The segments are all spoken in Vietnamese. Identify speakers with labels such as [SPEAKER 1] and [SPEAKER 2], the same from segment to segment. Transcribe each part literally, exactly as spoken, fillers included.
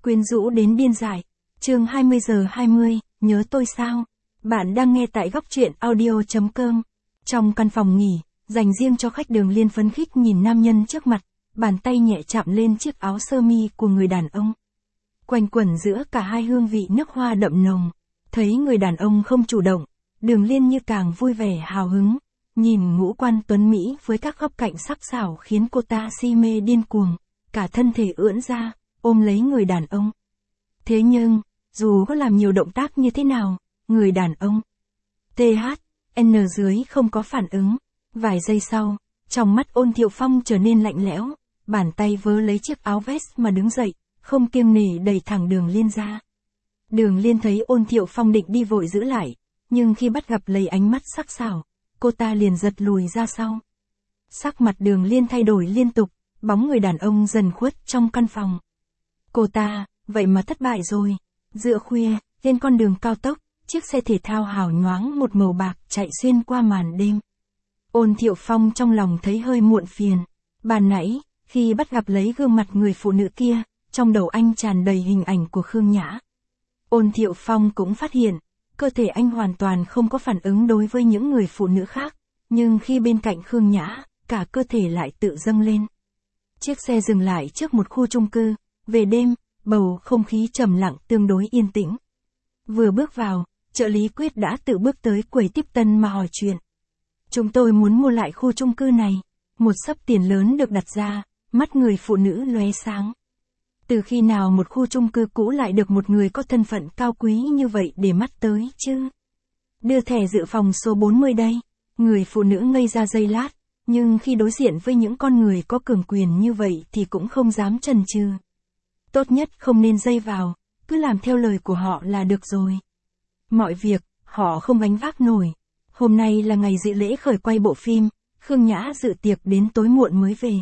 [SPEAKER 1] Quyến rũ đến điên dại. Chương hai mươi giờ hai mươi, nhớ tôi sao? Bạn đang nghe tại góc truyện audio chấm com. Trong căn phòng nghỉ, dành riêng cho khách, Đường Liên phấn khích nhìn nam nhân trước mặt, bàn tay nhẹ chạm lên chiếc áo sơ mi của người đàn ông. Quanh quẩn giữa cả hai hương vị nước hoa đậm nồng. Thấy người đàn ông không chủ động, Đường Liên như càng vui vẻ hào hứng. Nhìn ngũ quan tuấn Mỹ với các góc cạnh sắc sảo khiến cô ta si mê điên cuồng, cả thân thể ưỡn ra, ôm lấy người đàn ông. Thế nhưng, dù có làm nhiều động tác như thế nào, người đàn ông tê hát en dưới không có phản ứng. Vài giây sau, trong mắt Ôn Thiệu Phong trở nên lạnh lẽo, bàn tay vớ lấy chiếc áo vest mà đứng dậy, không kiêng nể đẩy thẳng Đường Liên ra. Đường Liên thấy Ôn Thiệu Phong định đi vội giữ lại, nhưng khi bắt gặp lấy ánh mắt sắc sảo, cô ta liền giật lùi ra sau. Sắc mặt Đường Liên thay đổi liên tục, bóng người đàn ông dần khuất trong căn phòng. Cô ta, vậy mà thất bại rồi. Giữa khuya, trên con đường cao tốc, chiếc xe thể thao hào nhoáng một màu bạc chạy xuyên qua màn đêm. Ôn Thiệu Phong trong lòng thấy hơi muộn phiền. Ban nãy, khi bắt gặp lấy gương mặt người phụ nữ kia, trong đầu anh tràn đầy hình ảnh của Khương Nhã. Ôn Thiệu Phong cũng phát hiện, cơ thể anh hoàn toàn không có phản ứng đối với những người phụ nữ khác, nhưng khi bên cạnh Khương Nhã, cả cơ thể lại tự dâng lên. Chiếc xe dừng lại trước một khu chung cư, về đêm, bầu không khí trầm lặng tương đối yên tĩnh. Vừa bước vào, trợ lý Quyết đã tự bước tới quầy tiếp tân mà hỏi chuyện. Chúng tôi muốn mua lại khu chung cư này. Một xấp tiền lớn được đặt ra, mắt người phụ nữ lóe sáng. Từ khi nào một khu chung cư cũ lại được một người có thân phận cao quý như vậy để mắt tới chứ? Đưa thẻ dự phòng số bốn mươi đây. Người phụ nữ ngây ra giây lát, nhưng khi đối diện với những con người có cường quyền như vậy thì cũng không dám chần chừ. Tốt nhất không nên dây vào, cứ làm theo lời của họ là được rồi. Mọi việc, họ không gánh vác nổi. Hôm nay là ngày dự lễ khởi quay bộ phim, Khương Nhã dự tiệc đến tối muộn mới về.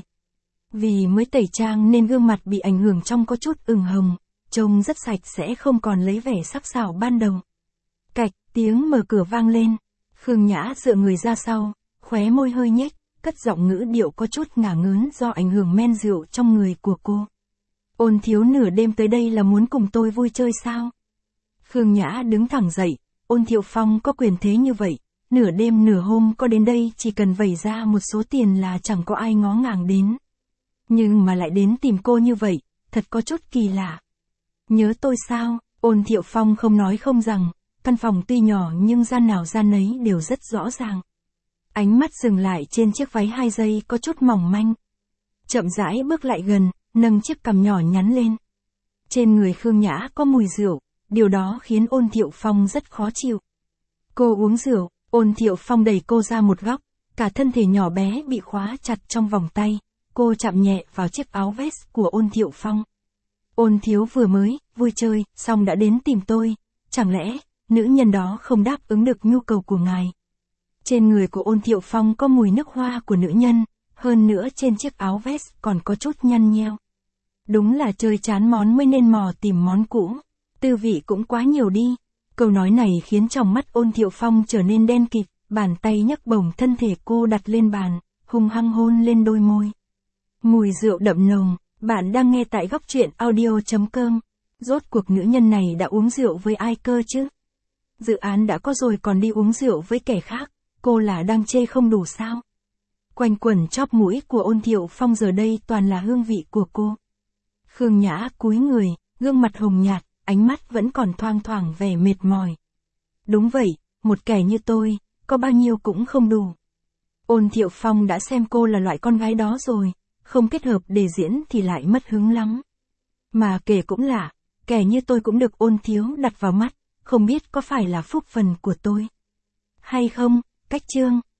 [SPEAKER 1] Vì mới tẩy trang nên gương mặt bị ảnh hưởng trong có chút ửng hồng, trông rất sạch sẽ không còn lấy vẻ sắc sảo ban đầu. Cạch, tiếng mở cửa vang lên. Khương Nhã dựa người ra sau, khóe môi hơi nhếch, cất giọng ngữ điệu có chút ngả ngớn do ảnh hưởng men rượu trong người của cô. Ôn thiếu nửa đêm tới đây là muốn cùng tôi vui chơi sao? Khương Nhã đứng thẳng dậy, Ôn Thiệu Phong có quyền thế như vậy, nửa đêm nửa hôm có đến đây chỉ cần vẩy ra một số tiền là chẳng có ai ngó ngàng đến. Nhưng mà lại đến tìm cô như vậy, thật có chút kỳ lạ. Nhớ tôi sao? Ôn Thiệu Phong không nói không rằng, căn phòng tuy nhỏ nhưng gian nào gian nấy đều rất rõ ràng. Ánh mắt dừng lại trên chiếc váy hai giây có chút mỏng manh. Chậm rãi bước lại gần, nâng chiếc cằm nhỏ nhắn lên. Trên người Khương Nhã có mùi rượu, điều đó khiến Ôn Thiệu Phong rất khó chịu. Cô uống rượu, Ôn Thiệu Phong đẩy cô ra một góc, cả thân thể nhỏ bé bị khóa chặt trong vòng tay. Cô chạm nhẹ vào chiếc áo vest của Ôn Thiệu Phong. Ôn thiếu vừa mới, vui chơi, xong đã đến tìm tôi. Chẳng lẽ, nữ nhân đó không đáp ứng được nhu cầu của ngài? Trên người của Ôn Thiệu Phong có mùi nước hoa của nữ nhân, hơn nữa trên chiếc áo vest còn có chút nhăn nheo. Đúng là chơi chán món mới nên mò tìm món cũ. Tư vị cũng quá nhiều đi. Câu nói này khiến trong mắt Ôn Thiệu Phong trở nên đen kịt, bàn tay nhấc bổng thân thể cô đặt lên bàn, hung hăng hôn lên đôi môi. Mùi rượu đậm nồng, bạn đang nghe tại góc truyện audio chấm com. Rốt cuộc nữ nhân này đã uống rượu với ai cơ chứ? Dự án đã có rồi còn đi uống rượu với kẻ khác, cô là đang chê không đủ sao? Quanh quẩn chóp mũi của Ôn Thiệu Phong giờ đây toàn là hương vị của cô. Khương Nhã cúi người, gương mặt hồng nhạt, ánh mắt vẫn còn thoang thoảng vẻ mệt mỏi. Đúng vậy, một kẻ như tôi, có bao nhiêu cũng không đủ. Ôn Thiệu Phong đã xem cô là loại con gái đó rồi, không kết hợp để diễn thì lại mất hứng lắm. Mà kể cũng lạ, kẻ như tôi cũng được Ôn thiếu đặt vào mắt, không biết có phải là phúc phần của tôi hay không? Cách chương